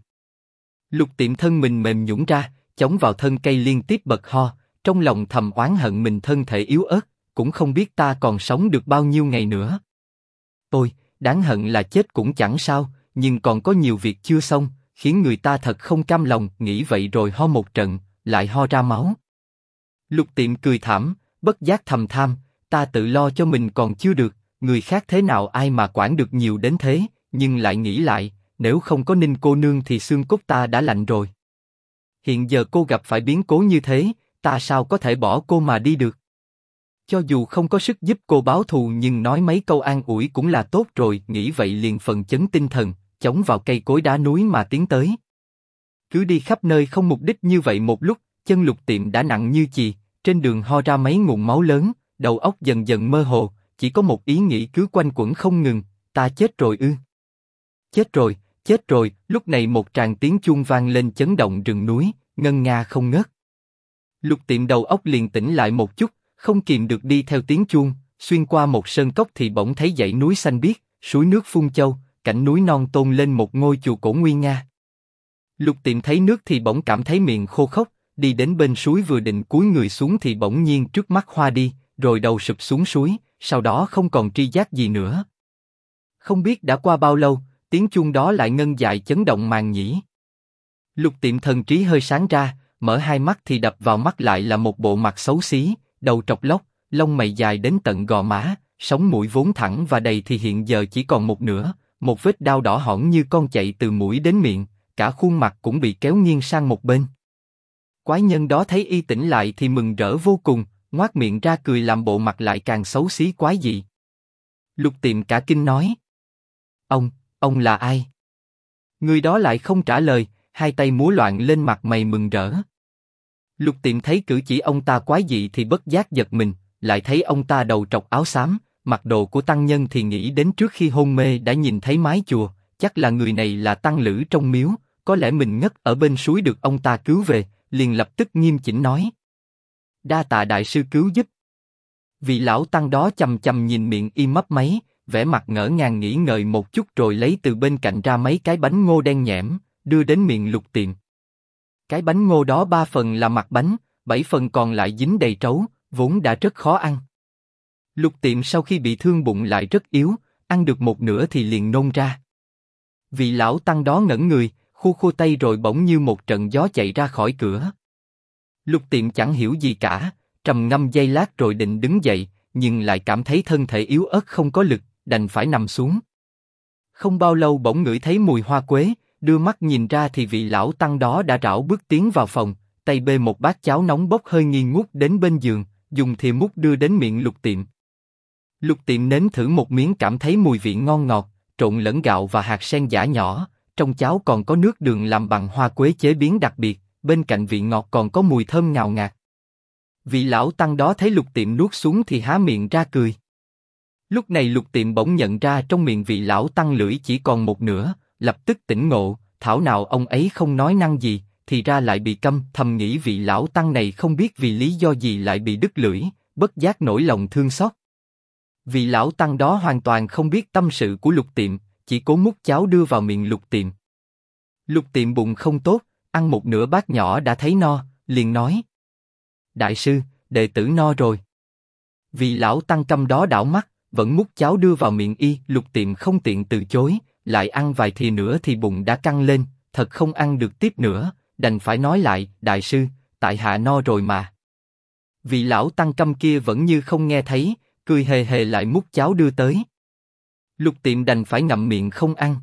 Lục Tiệm thân mình mềm nhũn ra, chống vào thân cây liên tiếp bật ho, trong lòng thầm oán hận mình thân thể yếu ớt, cũng không biết ta còn sống được bao nhiêu ngày nữa. Ôi, đáng hận là chết cũng chẳng sao, nhưng còn có nhiều việc chưa xong, khiến người ta thật không cam lòng, nghĩ vậy rồi ho một trận, lại ho ra máu. Lục Tiệm cười thảm, bất giác thầm than, ta tự lo cho mình còn chưa được, người khác thế nào ai mà quản được nhiều đến thế, nhưng lại nghĩ lại, nếu không có Ninh cô nương thì xương cốt ta đã lạnh rồi. Hiện giờ cô gặp phải biến cố như thế, ta sao có thể bỏ cô mà đi được? Cho dù không có sức giúp cô báo thù nhưng nói mấy câu an ủi cũng là tốt rồi, nghĩ vậy liền phần chấn tinh thần, chống vào cây cối đá núi mà tiến tới. Cứ đi khắp nơi không mục đích như vậy một lúc, chân Lục Tiệm đã nặng như chì, trên đường ho ra mấy ngụm máu lớn, đầu óc dần dần mơ hồ, chỉ có một ý nghĩ cứ quanh quẩn không ngừng, ta chết rồi ư? Chết rồi, chết rồi, lúc này một tràng tiếng chuông vang lên chấn động rừng núi, ngân nga không ngớt. Lục Tiệm đầu óc liền tỉnh lại một chút, không kìm được đi theo tiếng chuông, xuyên qua một sơn cốc thì bỗng thấy dãy núi xanh biếc, suối nước phun châu, cảnh núi non tôn lên một ngôi chùa cổ nguy nga. Lục Tiệm thấy nước thì bỗng cảm thấy miệng khô khốc, đi đến bên suối vừa định cúi người xuống thì bỗng nhiên trước mắt hoa đi, rồi đầu sụp xuống suối, sau đó không còn tri giác gì nữa. Không biết đã qua bao lâu, tiếng chuông đó lại ngân dại chấn động màng nhĩ. Lục Tiệm thần trí hơi sáng ra, mở hai mắt thì đập vào mắt lại là một bộ mặt xấu xí, đầu trọc lóc, lông mày dài đến tận gò má, sống mũi vốn thẳng và đầy thì hiện giờ chỉ còn một nửa, một vết đao đỏ hỏn như con chạy từ mũi đến miệng, cả khuôn mặt cũng bị kéo nghiêng sang một bên. Quái nhân đó thấy y tỉnh lại thì mừng rỡ vô cùng, ngoác miệng ra cười làm bộ mặt lại càng xấu xí quái dị. Lục Tiệm cả kinh nói: ông là ai? Người đó lại không trả lời, hai tay múa loạn lên mặt mày mừng rỡ. Lục Tiệm thấy cử chỉ ông ta quái dị thì bất giác giật mình, lại thấy ông ta đầu trọc áo xám, mặc đồ của tăng nhân thì nghĩ đến trước khi hôn mê đã nhìn thấy mái chùa, chắc là người này là tăng lữ trong miếu, có lẽ mình ngất ở bên suối được ông ta cứu về, liền lập tức nghiêm chỉnh nói: đa tạ đại sư cứu giúp. Vị lão tăng đó chằm chằm nhìn miệng y mấp máy, vẻ mặt ngỡ ngàng nghĩ ngợi một chút rồi lấy từ bên cạnh ra mấy cái bánh ngô đen nhẽm, đưa đến miệng Lục Tiệm. Cái bánh ngô đó 3 phần là mặt bánh, 7 phần còn lại dính đầy trấu, vốn đã rất khó ăn. Lục Tiệm sau khi bị thương bụng lại rất yếu, ăn được một nửa thì liền nôn ra. Vị lão tăng đó ngẩn người, khua khua tay rồi bỗng như một trận gió chạy ra khỏi cửa. Lục Tiệm chẳng hiểu gì cả, trầm ngâm giây lát rồi định đứng dậy, nhưng lại cảm thấy thân thể yếu ớt không có lực, đành phải nằm xuống. Không bao lâu bỗng ngửi thấy mùi hoa quế, đưa mắt nhìn ra thì vị lão tăng đó đã rảo bước tiến vào phòng, tay bê một bát cháo nóng bốc hơi nghi ngút đến bên giường, dùng thìa múc đưa đến miệng Lục Tiệm. Lục Tiệm nếm thử một miếng cảm thấy mùi vị ngon ngọt, trộn lẫn gạo và hạt sen giã nhỏ, trong cháo còn có nước đường làm bằng hoa quế chế biến đặc biệt, bên cạnh vị ngọt còn có mùi thơm ngào ngạt. Vị lão tăng đó thấy Lục Tiệm nuốt xuống thì há miệng ra cười. Lúc này Lục Tiệm bỗng nhận ra trong miệng vị lão tăng lưỡi chỉ còn một nửa, lập tức tỉnh ngộ, thảo nào ông ấy không nói năng gì, thì ra lại bị câm, thầm nghĩ vị lão tăng này không biết vì lý do gì lại bị đứt lưỡi, bất giác nổi lòng thương xót. Vị lão tăng đó hoàn toàn không biết tâm sự của Lục Tiệm, chỉ cố múc cháo đưa vào miệng Lục Tiệm. Lục Tiệm bụng không tốt, ăn một nửa bát nhỏ đã thấy no, liền nói: Đại sư, đệ tử no rồi. Vị lão tăng câm đó đảo mắt, vẫn múc cháo đưa vào miệng y. Lục Tiệm không tiện từ chối, lại ăn vài thìa nữa thì bụng đã căng lên, thật không ăn được tiếp nữa, đành phải nói lại: Đại sư, tại hạ no rồi mà. Vị lão tăng câm kia vẫn như không nghe thấy, cười hề hề lại múc cháo đưa tới. Lục Tiệm đành phải ngậm miệng không ăn.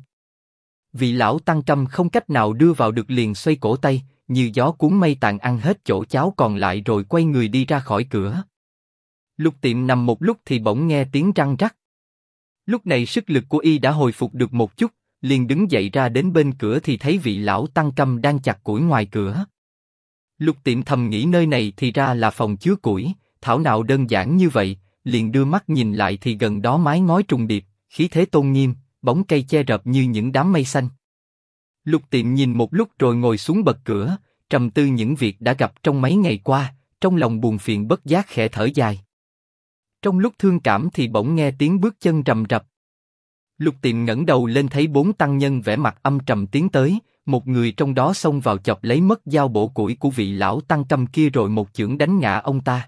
Vị lão tăng câm không cách nào đưa vào được liền xoay cổ tay, như gió cuốn mây tàn ăn hết chỗ cháo còn lại rồi quay người đi ra khỏi cửa. Lục Tiệm nằm một lúc thì bỗng nghe tiếng răng rắc. Lúc này sức lực của y đã hồi phục được một chút, liền đứng dậy ra đến bên cửa thì thấy vị lão tăng câm đang chặt củi ngoài cửa. Lục Tiệm thầm nghĩ nơi này thì ra là phòng chứa củi, thảo nào đơn giản như vậy, liền đưa mắt nhìn lại thì gần đó mái ngói trùng điệp, khí thế tôn nghiêm, bóng cây che rợp như những đám mây xanh. Lục Tiệm nhìn một lúc rồi ngồi xuống bật cửa, trầm tư những việc đã gặp trong mấy ngày qua, trong lòng buồn phiền bất giác khẽ thở dài. Trong lúc thương cảm thì bỗng nghe tiếng bước chân rầm rập. Lục Tiệm ngẩng đầu lên thấy 4 tăng nhân vẻ mặt âm trầm tiến tới, một người trong đó xông vào chọc lấy mất dao bổ củi của vị lão tăng câm kia rồi một chưởng đánh ngã ông ta.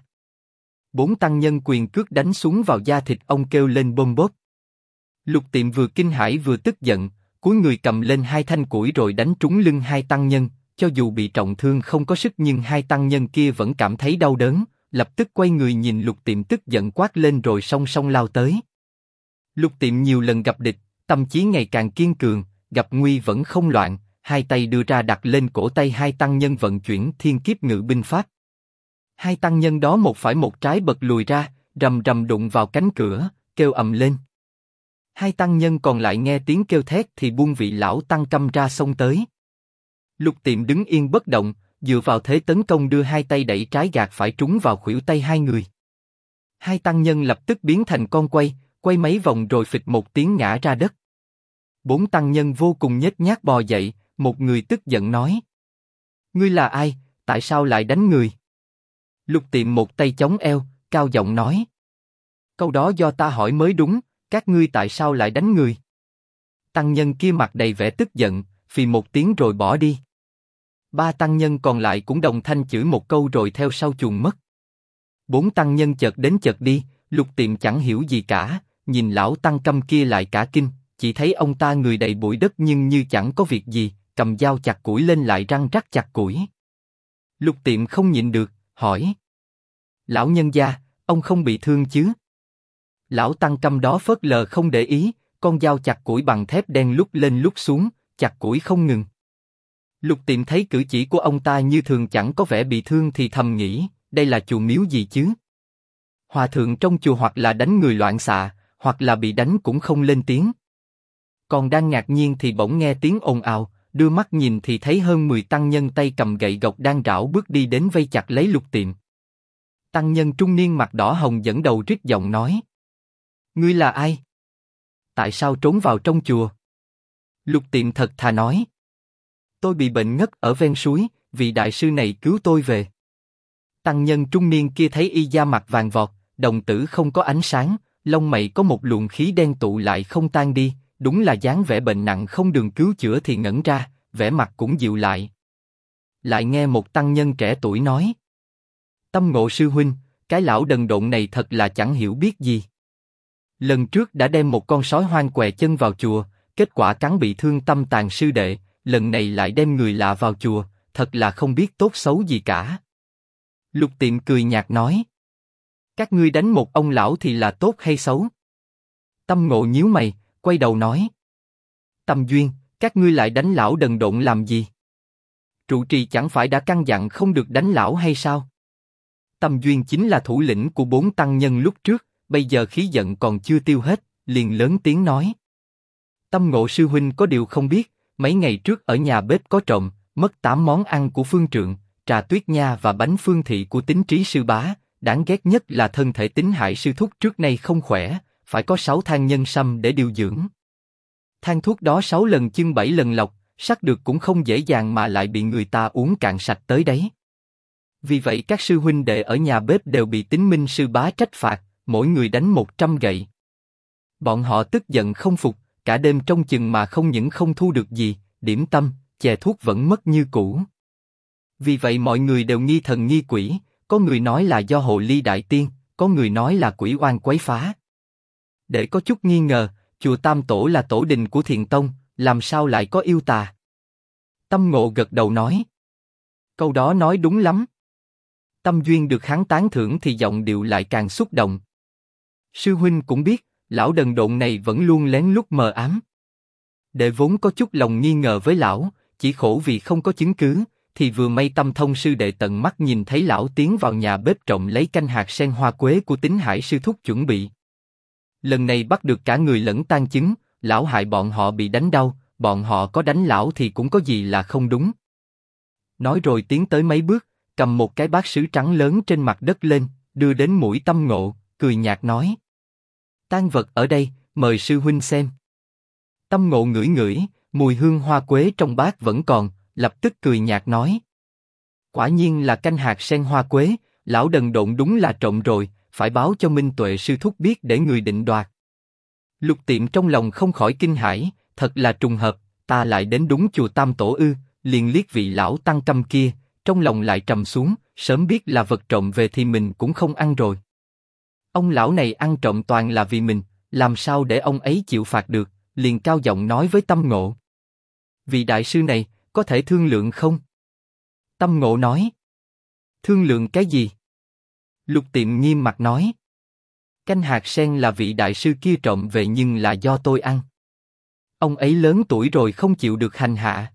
4 tăng nhân quyền cước đánh xuống vào da thịt ông kêu lên bôm bốp. Lục Tiệm vừa kinh hãi vừa tức giận, cúi người cầm lên 2 thanh củi rồi đánh trúng lưng 2 tăng nhân, cho dù bị trọng thương không có sức nhưng 2 tăng nhân kia vẫn cảm thấy đau đớn, lập tức quay người nhìn Lục Tiệm tức giận quát lên rồi song song lao tới. Lục Tiệm nhiều lần gặp địch, tâm chí ngày càng kiên cường, gặp nguy vẫn không loạn, 2 tay đưa ra đặt lên cổ tay 2 tăng nhân vận chuyển thiên kiếp ngự binh pháp. 2 tăng nhân đó một phải một trái bật lùi ra, rầm rầm đụng vào cánh cửa, kêu ầm lên. 2 tăng nhân còn lại nghe tiếng kêu thét thì buông vị lão tăng câm ra xông tới. Lục Tiệm đứng yên bất động, dựa vào thế tấn công đưa 2 tay đẩy trái gạt phải trúng vào khuỷu tay 2 người. 2 tăng nhân lập tức biến thành con quay, quay mấy vòng rồi phịch một tiếng ngã ra đất. 4 tăng nhân vô cùng nhếch nhác bò dậy, một người tức giận nói: Ngươi là ai, tại sao lại đánh người? Lục Tiệm một tay chống eo, cao giọng nói: Câu đó do ta hỏi mới đúng, các ngươi tại sao lại đánh người? Tăng nhân kia mặt đầy vẻ tức giận, phì một tiếng rồi bỏ đi. 3 tăng nhân còn lại cũng đồng thanh chửi một câu rồi theo sau chuồn mất. 4 tăng nhân chợt đến chợt đi, Lục Tiệm chẳng hiểu gì cả, nhìn lão tăng câm kia lại cả kinh, chỉ thấy ông ta người đầy bụi đất nhưng như chẳng có việc gì, cầm dao chặt củi lên lại răng rắc chặt củi. Lục Tiệm không nhịn được, hỏi: Lão nhân gia, ông không bị thương chứ? Lão tăng câm đó phớt lờ không để ý, con dao chặt củi bằng thép đen lúc lên lúc xuống, chặt củi không ngừng. Lục Tiệm thấy cử chỉ của ông ta như thường chẳng có vẻ bị thương thì thầm nghĩ, đây là chùa miếu gì chứ? Hòa thượng trong chùa hoặc là đánh người loạn xạ, hoặc là bị đánh cũng không lên tiếng. Còn đang ngạc nhiên thì bỗng nghe tiếng ồn ào, đưa mắt nhìn thì thấy hơn 10 tăng nhân tay cầm gậy gộc đang rảo bước đi đến vây chặt lấy Lục Tiệm. Tăng nhân trung niên mặt đỏ hồng dẫn đầu rít giọng nói: Ngươi là ai? Tại sao trốn vào trong chùa? Lục Tiệm thật thà nói: Tôi bị bệnh ngất ở ven suối, vị đại sư này cứu tôi về. Tăng nhân trung niên kia thấy y da mặt vàng vọt, đồng tử không có ánh sáng, lông mày có một luồng khí đen tụ lại không tan đi, đúng là dáng vẻ bệnh nặng không đường cứu chữa thì ngẩn ra, vẻ mặt cũng dịu lại. Lại nghe một tăng nhân trẻ tuổi nói: Tâm Ngộ sư huynh, cái lão đần độn này thật là chẳng hiểu biết gì. Lần trước đã đem một con sói hoang què chân vào chùa, kết quả cắn bị thương Tâm Tàn sư đệ, lần này lại đem người lạ vào chùa, thật là không biết tốt xấu gì cả. Lục Tiệm cười nhạt nói. Các ngươi đánh một ông lão thì là tốt hay xấu? Tâm Ngộ nhíu mày, quay đầu nói. Tâm Duyên, các ngươi lại đánh lão đần độn làm gì? Trụ trì chẳng phải đã căn dặn không được đánh lão hay sao? Tâm Duyên chính là thủ lĩnh của 4 tăng nhân lúc trước, bây giờ khí giận còn chưa tiêu hết, liền lớn tiếng nói. Tâm Ngộ sư huynh có điều không biết, mấy ngày trước ở nhà bếp có trộm, mất 8 món ăn của Phương Trượng, trà Tuyết Nha và bánh phương thị của Tín Trí sư bá, đáng ghét nhất là thân thể Tín Hải sư thúc trước nay không khỏe, phải có 6 thang nhân sâm để điều dưỡng. Thang thuốc đó 6 lần chưng 7 lần lọc, sắc được cũng không dễ dàng mà lại bị người ta uống cạn sạch tới đấy. Vì vậy các sư huynh đệ ở nhà bếp đều bị Tín Minh sư bá trách phạt, mỗi người đánh 100 gậy. Bọn họ tức giận không phục, cả đêm trông chừng mà không những không thu được gì, điểm tâm, chè thuốc vẫn mất như cũ. Vì vậy mọi người đều nghi thần nghi quỷ, có người nói là do hồ ly đại tiên, có người nói là quỷ oan quấy phá. Để có chút nghi ngờ, chùa Tam Tổ là tổ đình của Thiền Tông, làm sao lại có yêu tà? Tâm Ngộ gật đầu nói. Câu đó nói đúng lắm. Tâm Duyên được hắn tán thưởng thì giọng điệu lại càng xúc động. Sư huynh cũng biết, lão đần độn này vẫn luôn lén lút mờ ám. Đệ vốn có chút lòng nghi ngờ với lão, chỉ khổ vì không có chứng cứ, thì vừa may Tâm Thông sư đệ tận mắt nhìn thấy lão tiến vào nhà bếp trộm lấy canh hạt sen hoa quế của Tín Hải sư thúc chuẩn bị. Lần này bắt được cả người lẫn tang chứng, lão hại bọn họ bị đánh đau, bọn họ có đánh lão thì cũng có gì là không đúng. Nói rồi tiến tới mấy bước, cầm một cái bát sứ trắng lớn trên mặt đất lên, đưa đến mũi Tâm Ngộ, cười nhạt nói. Tang vật ở đây, mời sư huynh xem. Tâm Ngộ ngửi ngửi, mùi hương hoa quế trong bát vẫn còn, lập tức cười nhạt nói. Quả nhiên là canh hạt sen hoa quế, lão đần độn đúng là trộm rồi, phải báo cho Minh Tuệ sư thúc biết để người định đoạt. Lục Tiệm trong lòng không khỏi kinh hãi, thật là trùng hợp, ta lại đến đúng chùa Tam Tổ ư, liền liếc vị lão tăng câm kia, trong lòng lại trầm xuống, sớm biết là vật trộm về thì mình cũng không ăn rồi. Ông lão này ăn trộm toàn là vì mình, làm sao để ông ấy chịu phạt được, liền cao giọng nói với Tâm Ngộ. Vị đại sư này, có thể thương lượng không? Tâm Ngộ nói. Thương lượng cái gì? Lục Tiệm nghiêm mặt nói. Canh hạt sen là vị đại sư kia trộm về nhưng là do tôi ăn. Ông ấy lớn tuổi rồi không chịu được hành hạ.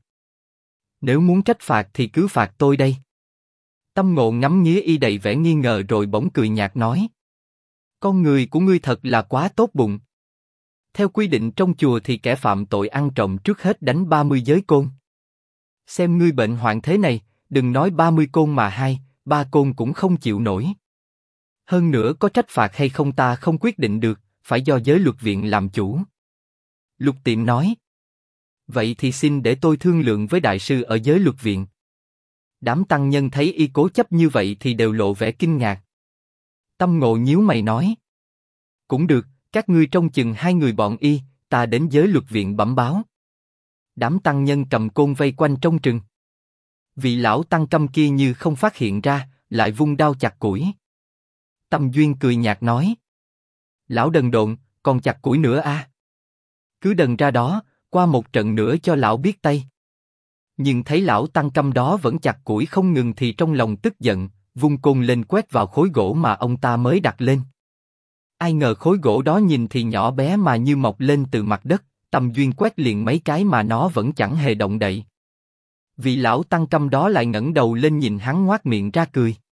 Nếu muốn trách phạt thì cứ phạt tôi đây. Tâm Ngộ ngắm nghía y đầy vẻ nghi ngờ rồi bỗng cười nhạt nói. Con người của ngươi thật là quá tốt bụng. Theo quy định trong chùa thì kẻ phạm tội ăn trộm trước hết đánh 30 giới côn. Xem ngươi bệnh hoạn thế này, đừng nói 30 côn mà 3 côn cũng không chịu nổi. Hơn nữa có trách phạt hay không ta không quyết định được, phải do giới luật viện làm chủ. Lục Tiệm nói. Vậy thì xin để tôi thương lượng với đại sư ở giới luật viện. Đám tăng nhân thấy y cố chấp như vậy thì đều lộ vẻ kinh ngạc. Tâm Ngộ nhíu mày nói. Cũng được, các ngươi trông chừng 2 người bọn y, ta đến giới luật viện bẩm báo. Đám tăng nhân cầm côn vây quanh trông chừng. Vị lão tăng câm kia như không phát hiện ra, lại vung đao chặt củi. Tâm Duyên cười nhạt nói. Lão đần độn, còn chặt củi nữa à? Cứ đần ra đó, qua một trận nữa cho lão biết tay. Nhưng thấy lão tăng câm đó vẫn chặt củi không ngừng thì trong lòng tức giận, vung côn lên quét vào khối gỗ mà ông ta mới đặt lên. Ai ngờ khối gỗ đó nhìn thì nhỏ bé mà như mọc lên từ mặt đất, Tâm Duyên quét liền mấy cái mà nó vẫn chẳng hề động đậy. Vị lão tăng câm đó lại ngẩng đầu lên nhìn hắn ngoác miệng ra cười.